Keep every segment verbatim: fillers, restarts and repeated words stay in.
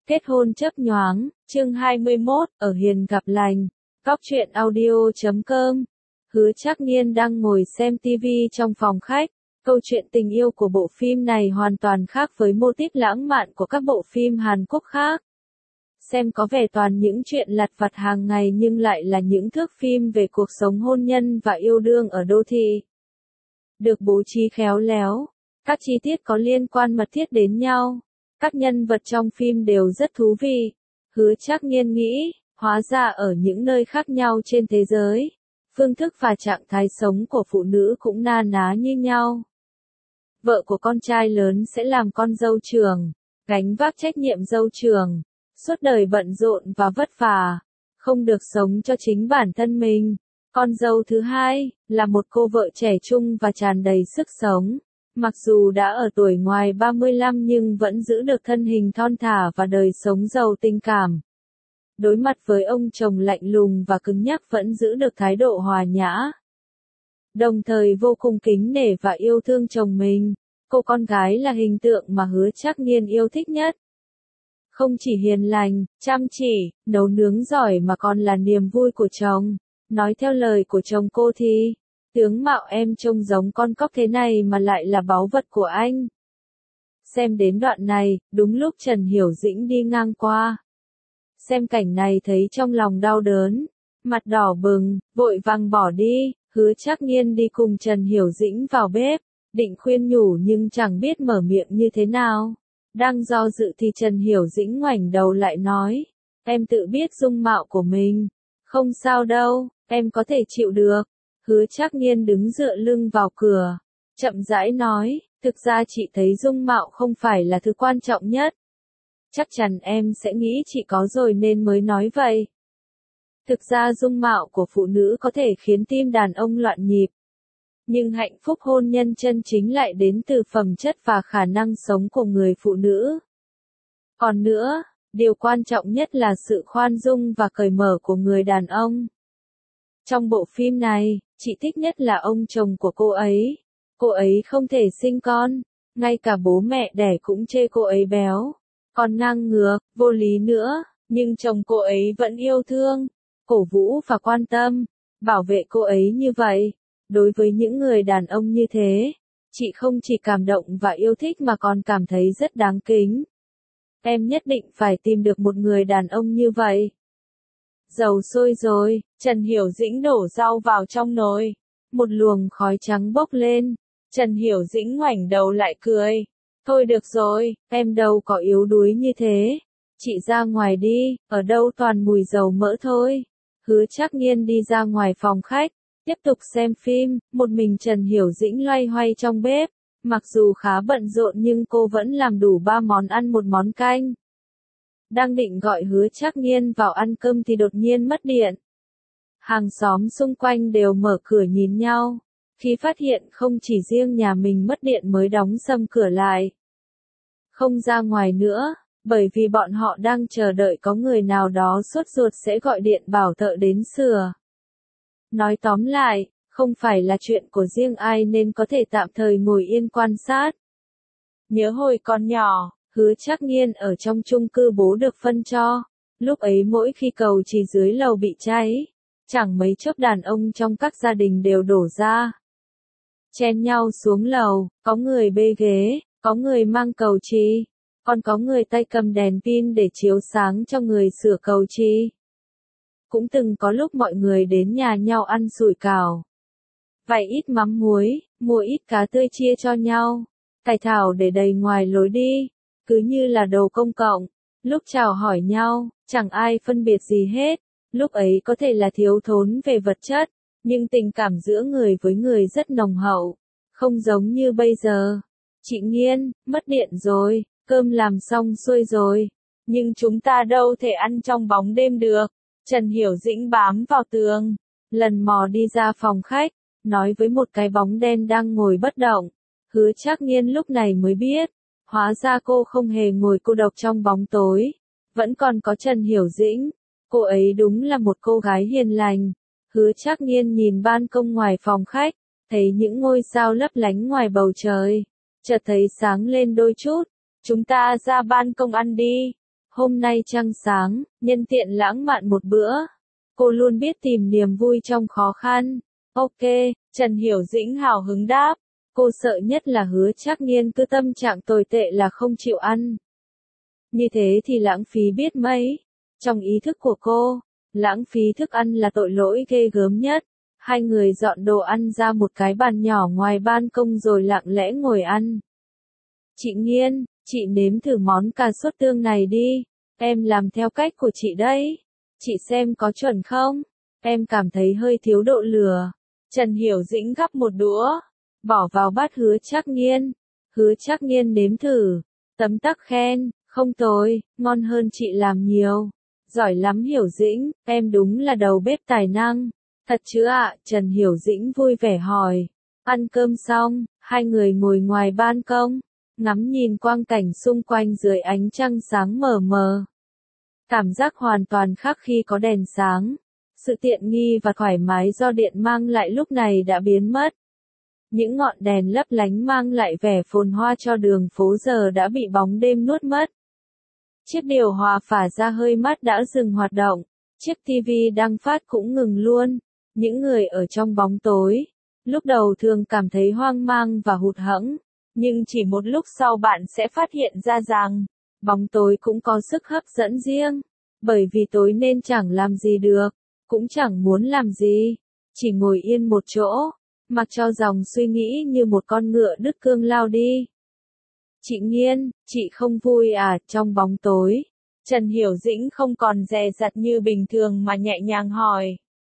Kết hôn chớp nhoáng, chương hai mươi mốt, ở hiền gặp lành, góc truyện audio chấm com. Hứa Trác Nghiên đang ngồi xem ti vi trong phòng khách. Câu chuyện tình yêu của bộ phim này hoàn toàn khác với mô típ lãng mạn của các bộ phim Hàn Quốc khác. Xem có vẻ toàn những chuyện lặt vặt hàng ngày nhưng lại là những thước phim về cuộc sống hôn nhân và yêu đương ở đô thị. Được bố trí khéo léo, các chi tiết có liên quan mật thiết đến nhau. Các nhân vật trong phim đều rất thú vị. Hứa Trác Nghiên nghĩ, hóa ra ở những nơi khác nhau trên thế giới, phương thức và trạng thái sống của phụ nữ cũng na ná như nhau. Vợ của con trai lớn sẽ làm con dâu trưởng, gánh vác trách nhiệm dâu trưởng, suốt đời bận rộn và vất vả, không được sống cho chính bản thân mình. Con dâu thứ hai, là một cô vợ trẻ trung và tràn đầy sức sống. Mặc dù đã ở tuổi ngoài ba mươi lăm nhưng vẫn giữ được thân hình thon thả và đời sống giàu tình cảm. Đối mặt với ông chồng lạnh lùng và cứng nhắc vẫn giữ được thái độ hòa nhã. Đồng thời vô cùng kính nể và yêu thương chồng mình, cô con gái là hình tượng mà Hứa Trác Nghiên yêu thích nhất. Không chỉ hiền lành, chăm chỉ, nấu nướng giỏi mà còn là niềm vui của chồng. Nói theo lời của chồng cô thì, tướng mạo em trông giống con cóc thế này mà lại là báu vật của anh. Xem đến đoạn này, đúng lúc Trần Hiểu Dĩnh đi ngang qua. Xem cảnh này thấy trong lòng đau đớn, mặt đỏ bừng, vội vàng bỏ đi. Hứa Trác Nghiên đi cùng Trần Hiểu Dĩnh vào bếp, định khuyên nhủ nhưng chẳng biết mở miệng như thế nào. Đang do dự thì Trần Hiểu Dĩnh ngoảnh đầu lại nói, em tự biết dung mạo của mình, không sao đâu, em có thể chịu được. Hứa Trác Nghiên đứng dựa lưng vào cửa, chậm rãi nói, thực ra chị thấy dung mạo không phải là thứ quan trọng nhất. Chắc chắn em sẽ nghĩ chị có rồi nên mới nói vậy. Thực ra dung mạo của phụ nữ có thể khiến tim đàn ông loạn nhịp. Nhưng hạnh phúc hôn nhân chân chính lại đến từ phẩm chất và khả năng sống của người phụ nữ. Còn nữa, điều quan trọng nhất là sự khoan dung và cởi mở của người đàn ông. Trong bộ phim này, chị thích nhất là ông chồng của cô ấy. Cô ấy không thể sinh con, ngay cả bố mẹ đẻ cũng chê cô ấy béo, còn ngang ngược, vô lý nữa, nhưng chồng cô ấy vẫn yêu thương, cổ vũ và quan tâm, bảo vệ cô ấy như vậy. Đối với những người đàn ông như thế, chị không chỉ cảm động và yêu thích mà còn cảm thấy rất đáng kính. Em nhất định phải tìm được một người đàn ông như vậy. Dầu sôi rồi, Trần Hiểu Dĩnh đổ rau vào trong nồi. Một luồng khói trắng bốc lên. Trần Hiểu Dĩnh ngoảnh đầu lại cười. Thôi được rồi, em đâu có yếu đuối như thế. Chị ra ngoài đi, ở đâu toàn mùi dầu mỡ thôi. Hứa Trác Nghiên đi ra ngoài phòng khách, tiếp tục xem phim. Một mình Trần Hiểu Dĩnh loay hoay trong bếp. Mặc dù khá bận rộn nhưng cô vẫn làm đủ ba món ăn một món canh. Đang định gọi Hứa Trác Nghiên vào ăn cơm thì đột nhiên mất điện. Hàng xóm xung quanh đều mở cửa nhìn nhau, khi phát hiện không chỉ riêng nhà mình mất điện mới đóng sầm cửa lại. Không ra ngoài nữa, bởi vì bọn họ đang chờ đợi có người nào đó sốt ruột sẽ gọi điện bảo thợ đến sửa. Nói tóm lại, không phải là chuyện của riêng ai nên có thể tạm thời ngồi yên quan sát. Nhớ hồi còn nhỏ, Hứa Trác Nghiên ở trong chung cư bố được phân cho. Lúc ấy mỗi khi cầu chỉ dưới lầu bị cháy, chẳng mấy chốc đàn ông trong các gia đình đều đổ ra. Chen nhau xuống lầu, có người bê ghế, có người mang cầu chì, còn có người tay cầm đèn pin để chiếu sáng cho người sửa cầu chì. Cũng từng có lúc mọi người đến nhà nhau ăn sủi cảo. Vài ít mắm muối, mua ít cá tươi chia cho nhau. Cải thảo để đầy ngoài lối đi. Cứ như là đồ công cộng, lúc chào hỏi nhau, chẳng ai phân biệt gì hết. Lúc ấy có thể là thiếu thốn về vật chất, nhưng tình cảm giữa người với người rất nồng hậu, không giống như bây giờ. Chị Nghiên, mất điện rồi, cơm làm xong xuôi rồi, nhưng chúng ta đâu thể ăn trong bóng đêm được. Trần Hiểu Dĩnh bám vào tường, lần mò đi ra phòng khách, nói với một cái bóng đen đang ngồi bất động. Hứa Trác Nghiên lúc này mới biết. Hóa ra cô không hề ngồi cô độc trong bóng tối, vẫn còn có Trần Hiểu Dĩnh. Cô ấy đúng là một cô gái hiền lành. Hứa Trác Nghiên nhìn ban công ngoài phòng khách, thấy những ngôi sao lấp lánh ngoài bầu trời, chợt thấy sáng lên đôi chút. Chúng ta ra ban công ăn đi. Hôm nay trăng sáng, nhân tiện lãng mạn một bữa. Cô luôn biết tìm niềm vui trong khó khăn. Ok, Trần Hiểu Dĩnh hào hứng đáp. Cô sợ nhất là Hứa Trác Nghiên cứ tâm trạng tồi tệ là không chịu ăn. Như thế thì lãng phí biết mấy. Trong ý thức của cô, lãng phí thức ăn là tội lỗi ghê gớm nhất. Hai người dọn đồ ăn ra một cái bàn nhỏ ngoài ban công rồi lặng lẽ ngồi ăn. Chị Nghiên, chị nếm thử món cà sốt tương này đi. Em làm theo cách của chị đấy. Chị xem có chuẩn không? Em cảm thấy hơi thiếu độ lửa. Trần Hiểu Dĩnh gắp một đũa, bỏ vào bát Hứa Trác Nghiên. Hứa Trác Nghiên nếm thử, tấm tắc khen, không tồi, ngon hơn chị làm nhiều. Giỏi lắm Hiểu Dĩnh, em đúng là đầu bếp tài năng. Thật chứ ạ? Trần Hiểu Dĩnh vui vẻ hỏi. Ăn cơm xong, hai người ngồi ngoài ban công, ngắm nhìn quang cảnh xung quanh dưới ánh trăng sáng mờ mờ. Cảm giác hoàn toàn khác khi có đèn sáng. Sự tiện nghi và thoải mái do điện mang lại lúc này đã biến mất. Những ngọn đèn lấp lánh mang lại vẻ phồn hoa cho đường phố giờ đã bị bóng đêm nuốt mất. Chiếc điều hòa phả ra hơi mát đã dừng hoạt động. Chiếc tivi đang phát cũng ngừng luôn. Những người ở trong bóng tối, lúc đầu thường cảm thấy hoang mang và hụt hẫng. Nhưng chỉ một lúc sau bạn sẽ phát hiện ra rằng, bóng tối cũng có sức hấp dẫn riêng. Bởi vì tối nên chẳng làm gì được, cũng chẳng muốn làm gì. Chỉ ngồi yên một chỗ, mặc cho dòng suy nghĩ như một con ngựa đứt cương lao đi. Chị Nghiên, chị không vui à? Trong bóng tối, Trần Hiểu Dĩnh không còn dè dặt như bình thường mà nhẹ nhàng hỏi.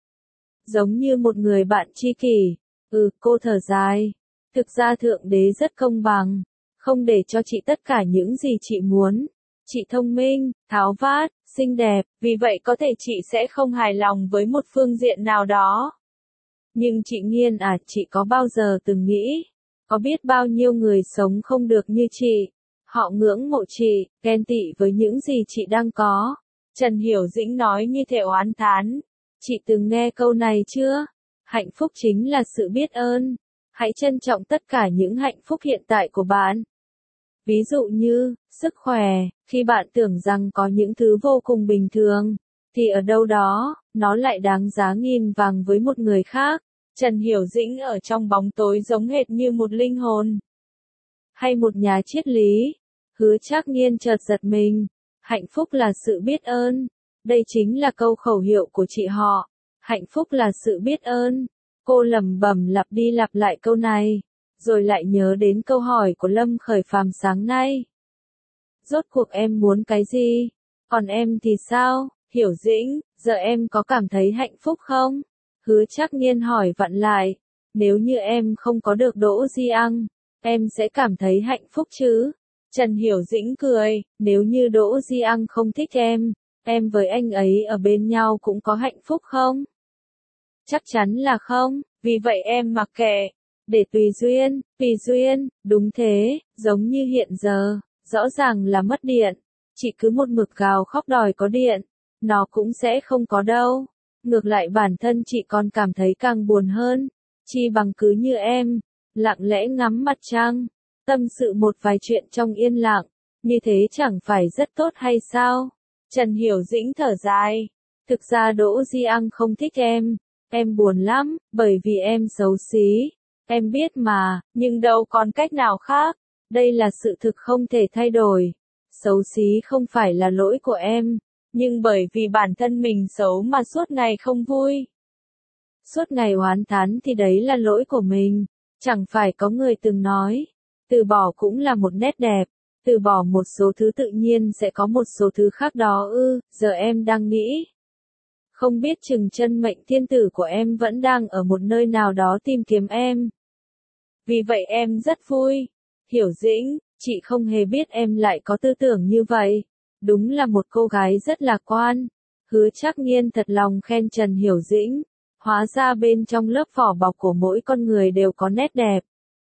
Giống như một người bạn tri kỷ. Ừ, cô thở dài. Thực ra Thượng Đế rất công bằng, không để cho chị tất cả những gì chị muốn. Chị thông minh, tháo vát, xinh đẹp, vì vậy có thể chị sẽ không hài lòng với một phương diện nào đó. Nhưng chị Nghiên à, chị có bao giờ từng nghĩ, có biết bao nhiêu người sống không được như chị. Họ ngưỡng mộ chị, ghen tị với những gì chị đang có. Trần Hiểu Dĩnh nói như thể oán thán. Chị từng nghe câu này chưa? Hạnh phúc chính là sự biết ơn. Hãy trân trọng tất cả những hạnh phúc hiện tại của bạn. Ví dụ như, sức khỏe, khi bạn tưởng rằng có những thứ vô cùng bình thường, thì ở đâu đó, nó lại đáng giá nghìn vàng với một người khác. Trần Hiểu Dĩnh ở trong bóng tối giống hệt như một linh hồn. Hay một nhà triết lý. Hứa Trác Nghiên chợt giật mình. Hạnh phúc là sự biết ơn. Đây chính là câu khẩu hiệu của chị họ. Hạnh phúc là sự biết ơn. Cô lẩm bẩm lặp đi lặp lại câu này, rồi lại nhớ đến câu hỏi của Lâm Khởi Phàm sáng nay. Rốt cuộc em muốn cái gì? Còn em thì sao? Hiểu Dĩnh, giờ em có cảm thấy hạnh phúc không? Hứa Trác Nghiên hỏi vặn lại. Nếu như em không có được Đỗ Di Ang, em sẽ cảm thấy hạnh phúc chứ? Trần Hiểu Dĩnh cười. Nếu như Đỗ Di Ang không thích em, em với anh ấy ở bên nhau cũng có hạnh phúc không? Chắc chắn là không, vì vậy em mặc kệ. Để tùy duyên, tùy duyên, đúng thế, giống như hiện giờ, rõ ràng là mất điện. Chị cứ một mực gào khóc đòi có điện, nó cũng sẽ không có đâu. Ngược lại bản thân chị còn cảm thấy càng buồn hơn. Chi bằng cứ như em, lặng lẽ ngắm mặt trăng, tâm sự một vài chuyện trong yên lặng, như thế chẳng phải rất tốt hay sao? Trần Hiểu Dĩnh thở dài. Thực ra Đỗ Di Ang không thích em. Em buồn lắm, bởi vì em xấu xí. Em biết mà, nhưng đâu còn cách nào khác. Đây là sự thực không thể thay đổi. Xấu xí không phải là lỗi của em, nhưng bởi vì bản thân mình xấu mà suốt ngày không vui. Suốt ngày oán thán thì đấy là lỗi của mình. Chẳng phải có người từng nói, từ bỏ cũng là một nét đẹp. Từ bỏ một số thứ tự nhiên sẽ có một số thứ khác đó ư, giờ em đang nghĩ. Không biết chừng chân mệnh thiên tử của em vẫn đang ở một nơi nào đó tìm kiếm em. Vì vậy em rất vui. Hiểu Dĩnh, chị không hề biết em lại có tư tưởng như vậy. Đúng là một cô gái rất lạc quan. Hứa Trác Nghiên thật lòng khen Trần Hiểu Dĩnh. Hóa ra bên trong lớp vỏ bọc của mỗi con người đều có nét đẹp.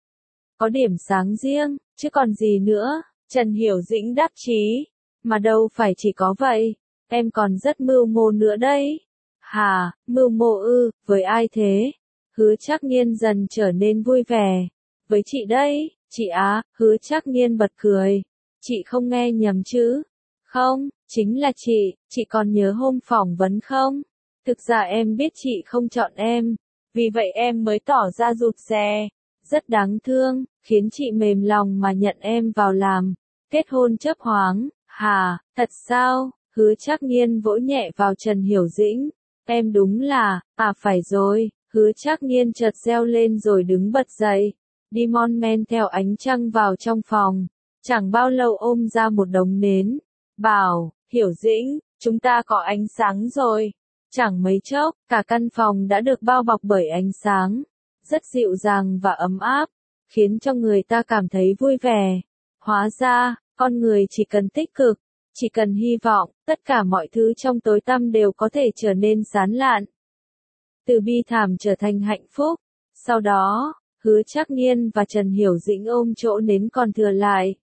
Có điểm sáng riêng, chứ còn gì nữa. Trần Hiểu Dĩnh đắc chí. Mà đâu phải chỉ có vậy. Em còn rất mưu mô nữa đấy. Hà, mưu mô ư, với ai thế? Hứa Trác Nghiên dần trở nên vui vẻ. Với chị đây, chị á, Hứa Trác Nghiên bật cười. Chị không nghe nhầm chứ? Không, chính là chị, chị còn nhớ hôm phỏng vấn không? Thực ra em biết chị không chọn em, vì vậy em mới tỏ ra rụt rè. Rất đáng thương, khiến chị mềm lòng mà nhận em vào làm. Kết hôn chớp nhoáng, hà, thật sao? Hứa Trác Nghiên vỗ nhẹ vào Trần Hiểu Dĩnh. Em đúng là, à phải rồi, Hứa Trác Nghiên chợt reo lên rồi đứng bật dậy. Đi mon men theo ánh trăng vào trong phòng. Chẳng bao lâu ôm ra một đống nến. Bảo, Hiểu Dĩnh, chúng ta có ánh sáng rồi. Chẳng mấy chốc, cả căn phòng đã được bao bọc bởi ánh sáng. Rất dịu dàng và ấm áp, khiến cho người ta cảm thấy vui vẻ. Hóa ra, con người chỉ cần tích cực, chỉ cần hy vọng, tất cả mọi thứ trong tối tăm đều có thể trở nên sáng lạn. Từ bi thảm trở thành hạnh phúc. Sau đó, Hứa Trác Nghiên và Trần Hiểu Dĩnh ôm chỗ nến còn thừa lại.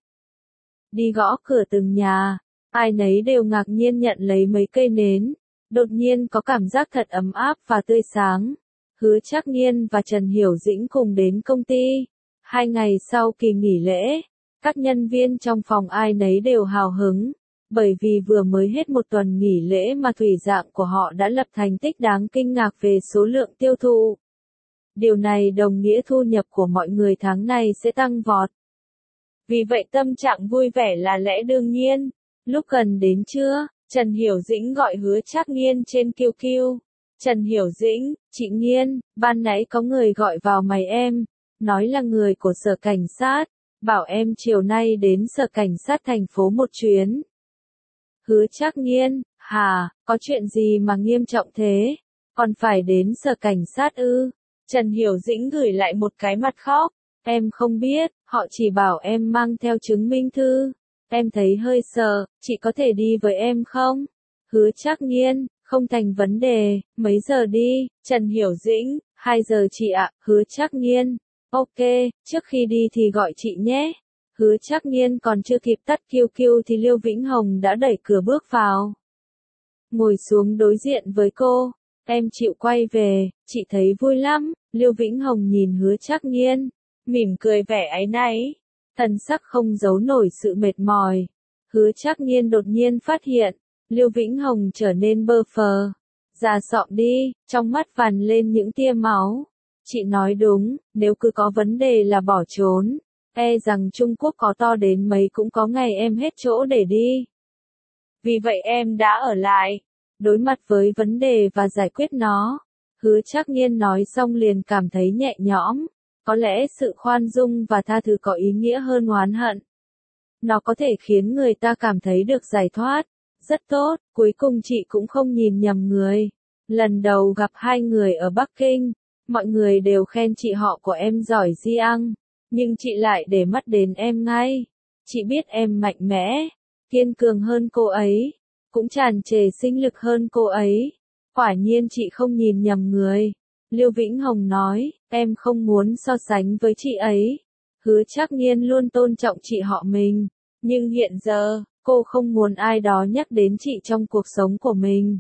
Đi gõ cửa từng nhà, ai nấy đều ngạc nhiên nhận lấy mấy cây nến. Đột nhiên có cảm giác thật ấm áp và tươi sáng. Hứa Trác Nghiên và Trần Hiểu Dĩnh cùng đến công ty. Hai ngày sau kỳ nghỉ lễ, các nhân viên trong phòng ai nấy đều hào hứng. Bởi vì vừa mới hết một tuần nghỉ lễ mà thủy dạng của họ đã lập thành tích đáng kinh ngạc về số lượng tiêu thụ. Điều này đồng nghĩa thu nhập của mọi người tháng này sẽ tăng vọt. Vì vậy tâm trạng vui vẻ là lẽ đương nhiên. Lúc gần đến trưa, Trần Hiểu Dĩnh gọi Hứa Trác Nghiên trên Q Q. Trần Hiểu Dĩnh, chị Nghiên, ban nãy có người gọi vào máy em, nói là người của sở cảnh sát, bảo em chiều nay đến sở cảnh sát thành phố một chuyến. Hứa Trác Nghiên, hà, có chuyện gì mà nghiêm trọng thế? Còn phải đến sở cảnh sát ư? Trần Hiểu Dĩnh gửi lại một cái mặt khóc. Em không biết, họ chỉ bảo em mang theo chứng minh thư. Em thấy hơi sợ, chị có thể đi với em không? Hứa Trác Nghiên, không thành vấn đề, mấy giờ đi? Trần Hiểu Dĩnh, hai giờ chị ạ. Hứa Trác Nghiên, ok, trước khi đi thì gọi chị nhé. Hứa Trác Nghiên còn chưa kịp tắt Q Q thì Liêu Vĩnh Hồng đã đẩy cửa bước vào. Ngồi xuống đối diện với cô, em chịu quay về, chị thấy vui lắm. Liêu Vĩnh Hồng nhìn Hứa Trác Nghiên, mỉm cười vẻ áy náy, thần sắc không giấu nổi sự mệt mỏi. Hứa Trác Nghiên đột nhiên phát hiện, Liêu Vĩnh Hồng trở nên bơ phờ. Già sọm đi, trong mắt vằn lên những tia máu. Chị nói đúng, nếu cứ có vấn đề là bỏ trốn, e rằng Trung Quốc có to đến mấy cũng có ngày em hết chỗ để đi. Vì vậy em đã ở lại, đối mặt với vấn đề và giải quyết nó. Hứa Trác Nghiên nói xong liền cảm thấy nhẹ nhõm. Có lẽ sự khoan dung và tha thứ có ý nghĩa hơn oán hận. Nó có thể khiến người ta cảm thấy được giải thoát. Rất tốt, cuối cùng chị cũng không nhìn nhầm người. Lần đầu gặp hai người ở Bắc Kinh, mọi người đều khen chị họ của em giỏi di ăn, nhưng chị lại để mắt đến em ngay. Chị biết em mạnh mẽ, kiên cường hơn cô ấy, cũng tràn trề sinh lực hơn cô ấy. Quả nhiên chị không nhìn nhầm người. Liêu Vĩnh Hồng nói, em không muốn so sánh với chị ấy. Hứa Trác Nghiên luôn tôn trọng chị họ mình, nhưng hiện giờ, cô không muốn ai đó nhắc đến chị trong cuộc sống của mình.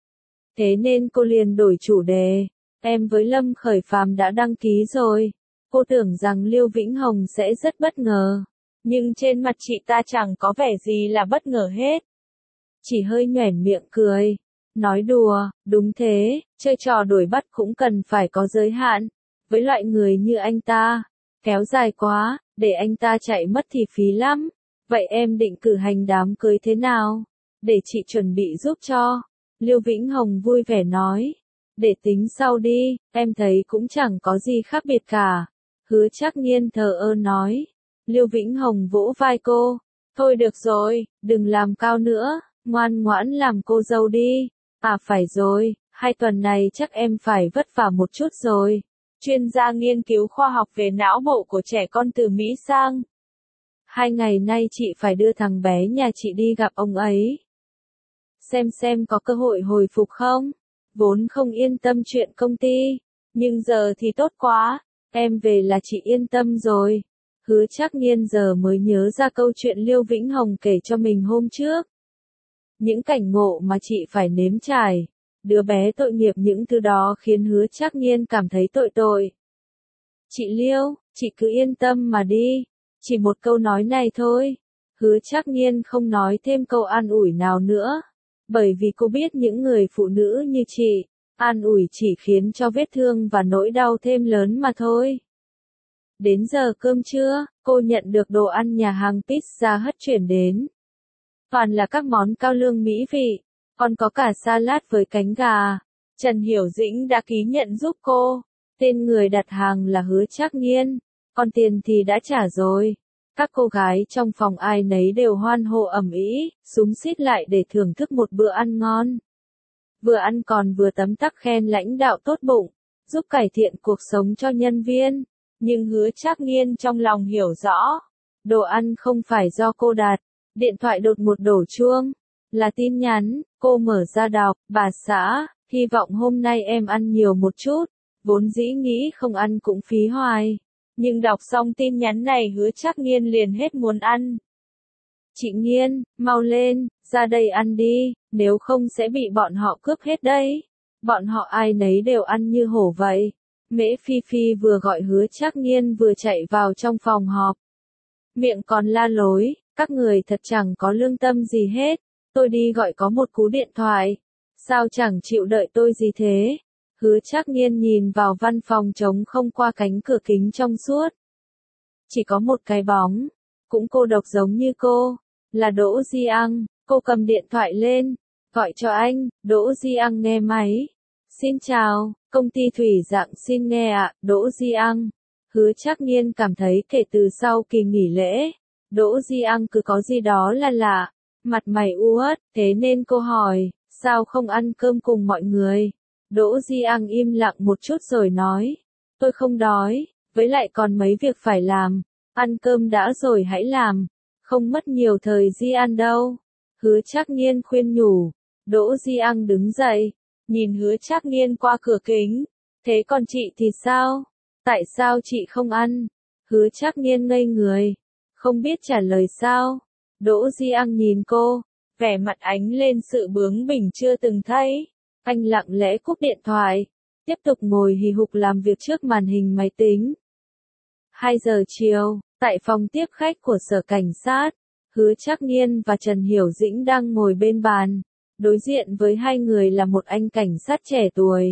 Thế nên cô liền đổi chủ đề, em với Lâm Khởi Phàm đã đăng ký rồi. Cô tưởng rằng Liêu Vĩnh Hồng sẽ rất bất ngờ, nhưng trên mặt chị ta chẳng có vẻ gì là bất ngờ hết. Chỉ hơi nhoẻn miệng cười. Nói đùa, đúng thế, chơi trò đuổi bắt cũng cần phải có giới hạn. Với loại người như anh ta, kéo dài quá, để anh ta chạy mất thì phí lắm. Vậy em định cử hành đám cưới thế nào? Để chị chuẩn bị giúp cho. Liêu Vĩnh Hồng vui vẻ nói. Để tính sau đi, em thấy cũng chẳng có gì khác biệt cả. Hứa Trác Nghiên thờ ơ nói. Liêu Vĩnh Hồng vỗ vai cô. Thôi được rồi, đừng làm cao nữa, ngoan ngoãn làm cô dâu đi. À phải rồi, hai tuần này chắc em phải vất vả một chút rồi. Chuyên gia nghiên cứu khoa học về não bộ của trẻ con từ Mỹ sang. Hai ngày nay chị phải đưa thằng bé nhà chị đi gặp ông ấy. Xem xem có cơ hội hồi phục không? Vốn không yên tâm chuyện công ty, nhưng giờ thì tốt quá, em về là chị yên tâm rồi. Hứa Trác Nghiên giờ mới nhớ ra câu chuyện Liêu Vĩnh Hồng kể cho mình hôm trước. Những cảnh ngộ mà chị phải nếm trải, đứa bé tội nghiệp những thứ đó khiến Hứa Trác Nghiên cảm thấy tội tội. Chị Liêu, chị cứ yên tâm mà đi, chỉ một câu nói này thôi, Hứa Trác Nghiên không nói thêm câu an ủi nào nữa, bởi vì cô biết những người phụ nữ như chị, an ủi chỉ khiến cho vết thương và nỗi đau thêm lớn mà thôi. Đến giờ cơm trưa, cô nhận được đồ ăn nhà hàng pizza hut chuyển đến. Toàn là các món cao lương mỹ vị, còn có cả salad với cánh gà. Trần Hiểu Dĩnh đã ký nhận giúp cô. Tên người đặt hàng là Hứa Trác Nghiên, còn tiền thì đã trả rồi. Các cô gái trong phòng ai nấy đều hoan hô ầm ĩ, xúm xít lại để thưởng thức một bữa ăn ngon. Vừa ăn còn vừa tấm tắc khen lãnh đạo tốt bụng, giúp cải thiện cuộc sống cho nhân viên. Nhưng Hứa Trác Nghiên trong lòng hiểu rõ, đồ ăn không phải do cô đặt. Điện thoại đột một đổ chuông, là tin nhắn, cô mở ra đọc, bà xã, hy vọng hôm nay em ăn nhiều một chút, vốn dĩ nghĩ không ăn cũng phí hoài. Nhưng đọc xong tin nhắn này Hứa Trác Nghiên liền hết muốn ăn. Chị Nghiên, mau lên, ra đây ăn đi, nếu không sẽ bị bọn họ cướp hết đấy. Bọn họ ai nấy đều ăn như hổ vậy. Mễ Phi Phi vừa gọi Hứa Trác Nghiên vừa chạy vào trong phòng họp. Miệng còn la lối, các người thật chẳng có lương tâm gì hết, tôi đi gọi có một cú điện thoại. Sao chẳng chịu đợi tôi gì thế? Hứa Trác Nghiên nhìn vào văn phòng trống không qua cánh cửa kính trong suốt. Chỉ có một cái bóng, cũng cô độc giống như cô, là Đỗ Di Ăng. Cô cầm điện thoại lên, gọi cho anh. Đỗ Di Ăng nghe máy. Xin chào, công ty Thủy Dạng xin nghe ạ, Đỗ Di Ăng. Hứa Trác Nghiên cảm thấy kể từ sau kỳ nghỉ lễ, Đỗ Di Ăng cứ có gì đó là lạ, mặt mày u uất, thế nên cô hỏi, sao không ăn cơm cùng mọi người? Đỗ Di Ăng im lặng một chút rồi nói, tôi không đói, với lại còn mấy việc phải làm, ăn cơm đã rồi hãy làm, không mất nhiều thời Di ăn đâu. Hứa Trác Nghiên khuyên nhủ, Đỗ Di Ăng đứng dậy, nhìn Hứa Trác Nghiên qua cửa kính, thế còn chị thì sao? Tại sao chị không ăn? Hứa Trác Nghiên ngây người, không biết trả lời sao. Đỗ Di Ăng nhìn cô, vẻ mặt ánh lên sự bướng bỉnh chưa từng thấy. Anh lặng lẽ cúp điện thoại, tiếp tục ngồi hì hục làm việc trước màn hình máy tính. hai giờ chiều, tại phòng tiếp khách của sở cảnh sát, Hứa Trác Nghiên và Trần Hiểu Dĩnh đang ngồi bên bàn. Đối diện với hai người là một anh cảnh sát trẻ tuổi.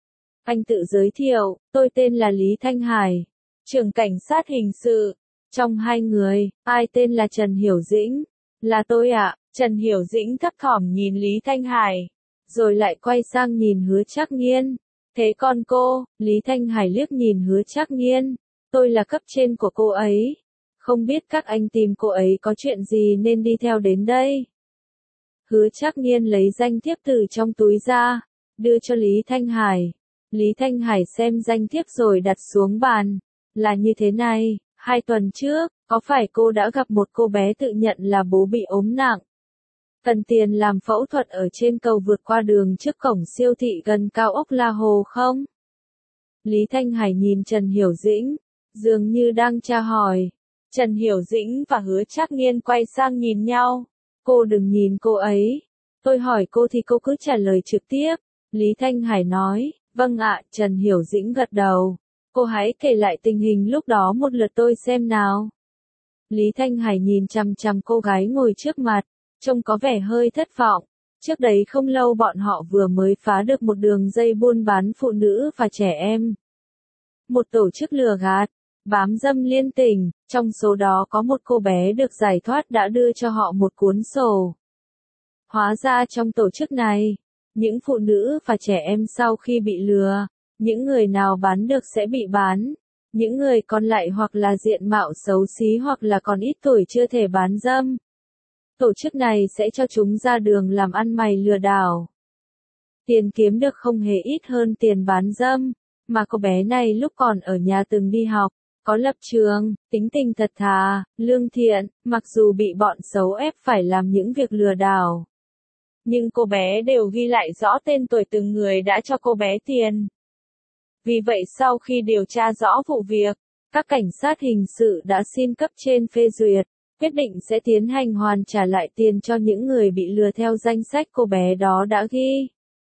Anh tự giới thiệu, tôi tên là Lý Thanh Hải, trưởng cảnh sát hình sự. Trong hai người, ai tên là Trần Hiểu Dĩnh? Là tôi ạ. Trần Hiểu Dĩnh thấp thỏm nhìn Lý Thanh Hải, rồi lại quay sang nhìn Hứa Trác Nghiên. Thế còn cô? Lý Thanh Hải liếc nhìn Hứa Trác Nghiên. Tôi là cấp trên của cô ấy. Không biết các anh tìm cô ấy có chuyện gì nên đi theo đến đây. Hứa Trác Nghiên lấy danh thiếp từ trong túi ra, đưa cho Lý Thanh Hải. Lý Thanh Hải xem danh thiếp rồi đặt xuống bàn. Là như thế này, hai tuần trước, có phải cô đã gặp một cô bé tự nhận là bố bị ốm nặng? Cần tiền làm phẫu thuật ở trên cầu vượt qua đường trước cổng siêu thị gần cao ốc La Hồ không? Lý Thanh Hải nhìn Trần Hiểu Dĩnh, dường như đang tra hỏi. Trần Hiểu Dĩnh và Hứa Trác Nghiên quay sang nhìn nhau. Cô đừng nhìn cô ấy. Tôi hỏi cô thì cô cứ trả lời trực tiếp. Lý Thanh Hải nói, vâng ạ. Trần Hiểu Dĩnh gật đầu. Cô hãy kể lại tình hình lúc đó một lượt tôi xem nào. Lý Thanh Hải nhìn chằm chằm cô gái ngồi trước mặt, trông có vẻ hơi thất vọng. Trước đấy không lâu bọn họ vừa mới phá được một đường dây buôn bán phụ nữ và trẻ em. Một tổ chức lừa gạt, bám dâm liên tỉnh, trong số đó có một cô bé được giải thoát đã đưa cho họ một cuốn sổ. Hóa ra trong tổ chức này, những phụ nữ và trẻ em sau khi bị lừa, những người nào bán được sẽ bị bán, những người còn lại hoặc là diện mạo xấu xí hoặc là còn ít tuổi chưa thể bán dâm. Tổ chức này sẽ cho chúng ra đường làm ăn mày lừa đảo. Tiền kiếm được không hề ít hơn tiền bán dâm, mà cô bé này lúc còn ở nhà từng đi học, có lập trường, tính tình thật thà, lương thiện, mặc dù bị bọn xấu ép phải làm những việc lừa đảo. Nhưng cô bé đều ghi lại rõ tên tuổi từng người đã cho cô bé tiền. Vì vậy sau khi điều tra rõ vụ việc, các cảnh sát hình sự đã xin cấp trên phê duyệt, quyết định sẽ tiến hành hoàn trả lại tiền cho những người bị lừa theo danh sách cô bé đó đã ghi.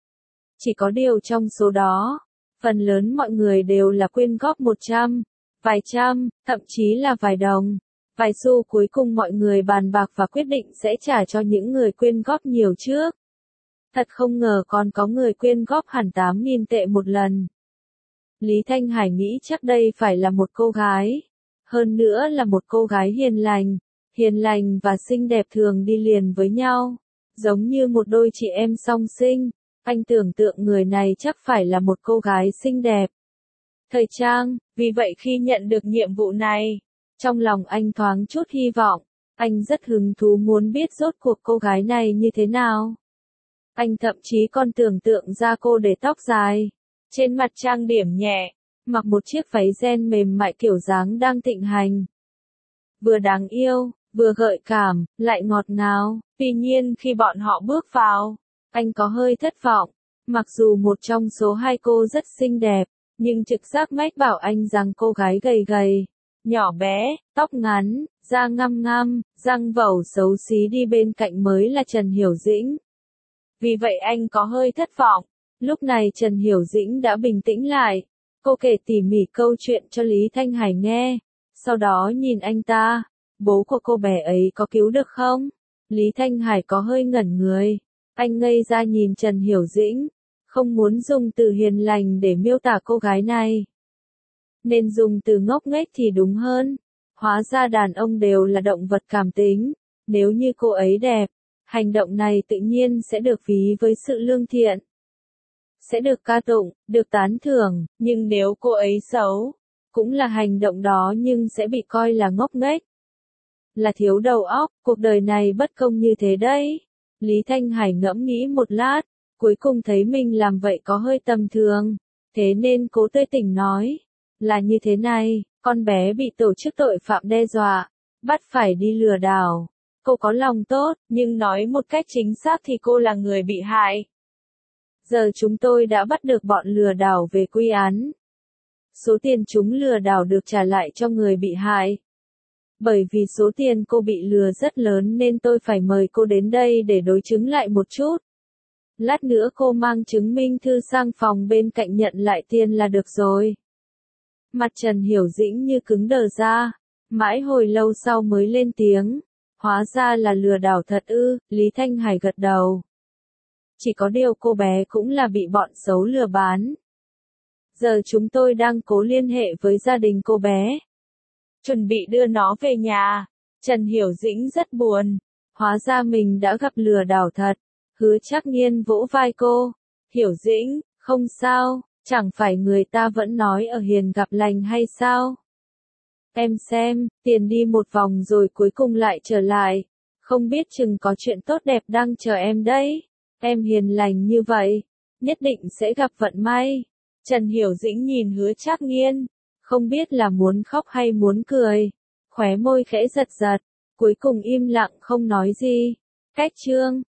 Chỉ có điều trong số đó, phần lớn mọi người đều là quyên góp một trăm, vài trăm, thậm chí là vài đồng. Vài xu cuối cùng mọi người bàn bạc và quyết định sẽ trả cho những người quyên góp nhiều trước. Thật không ngờ còn có người quyên góp hẳn tám nghìn tệ một lần. Lý Thanh Hải nghĩ chắc đây phải là một cô gái. Hơn nữa là một cô gái hiền lành. Hiền lành và xinh đẹp thường đi liền với nhau. Giống như một đôi chị em song sinh. Anh tưởng tượng người này chắc phải là một cô gái xinh đẹp. Thời trang, vì vậy khi nhận được nhiệm vụ này, trong lòng anh thoáng chút hy vọng. Anh rất hứng thú muốn biết rốt cuộc cô gái này như thế nào. Anh thậm chí còn tưởng tượng ra cô để tóc dài, trên mặt trang điểm nhẹ, mặc một chiếc váy ren mềm mại kiểu dáng đang thịnh hành. Vừa đáng yêu, vừa gợi cảm, lại ngọt ngào. Tuy nhiên khi bọn họ bước vào, anh có hơi thất vọng. Mặc dù một trong số hai cô rất xinh đẹp, nhưng trực giác mách bảo anh rằng cô gái gầy gầy, nhỏ bé, tóc ngắn, da ngăm ngăm, răng vẩu xấu xí đi bên cạnh mới là Trần Hiểu Dĩnh. Vì vậy anh có hơi thất vọng. Lúc này Trần Hiểu Dĩnh đã bình tĩnh lại. Cô kể tỉ mỉ câu chuyện cho Lý Thanh Hải nghe. Sau đó nhìn anh ta. Bố của cô bé ấy có cứu được không? Lý Thanh Hải có hơi ngẩn người. Anh ngây ra nhìn Trần Hiểu Dĩnh. Không muốn dùng từ hiền lành để miêu tả cô gái này. Nên dùng từ ngốc nghếch thì đúng hơn. Hóa ra đàn ông đều là động vật cảm tính. Nếu như cô ấy đẹp, hành động này tự nhiên sẽ được ví với sự lương thiện. Sẽ được ca tụng, được tán thưởng, nhưng nếu cô ấy xấu, cũng là hành động đó nhưng sẽ bị coi là ngốc nghếch. Là thiếu đầu óc, cuộc đời này bất công như thế đấy. Lý Thanh Hải ngẫm nghĩ một lát, cuối cùng thấy mình làm vậy có hơi tầm thường. Thế nên cố tươi tỉnh nói, là như thế này, con bé bị tổ chức tội phạm đe dọa, bắt phải đi lừa đảo. Cô có lòng tốt, nhưng nói một cách chính xác thì cô là người bị hại. Giờ chúng tôi đã bắt được bọn lừa đảo về quy án. Số tiền chúng lừa đảo được trả lại cho người bị hại. Bởi vì số tiền cô bị lừa rất lớn nên tôi phải mời cô đến đây để đối chứng lại một chút. Lát nữa cô mang chứng minh thư sang phòng bên cạnh nhận lại tiền là được rồi. Mặt Trần Hiểu Dĩnh như cứng đờ ra. Mãi hồi lâu sau mới lên tiếng. Hóa ra là lừa đảo thật ư, Lý Thanh Hải gật đầu. Chỉ có điều cô bé cũng là bị bọn xấu lừa bán. Giờ chúng tôi đang cố liên hệ với gia đình cô bé. Chuẩn bị đưa nó về nhà. Trần Hiểu Dĩnh rất buồn. Hóa ra mình đã gặp lừa đảo thật. Hứa Trác Nghiên vỗ vai cô. Hiểu Dĩnh, không sao, chẳng phải người ta vẫn nói ở hiền gặp lành hay sao? Em xem, tiền đi một vòng rồi cuối cùng lại trở lại. Không biết chừng có chuyện tốt đẹp đang chờ em đấy. Em hiền lành như vậy, nhất định sẽ gặp vận may. Trần Hiểu Dĩnh nhìn Hứa Trác Nghiên, không biết là muốn khóc hay muốn cười. Khóe môi khẽ giật giật, cuối cùng im lặng không nói gì. Cách chương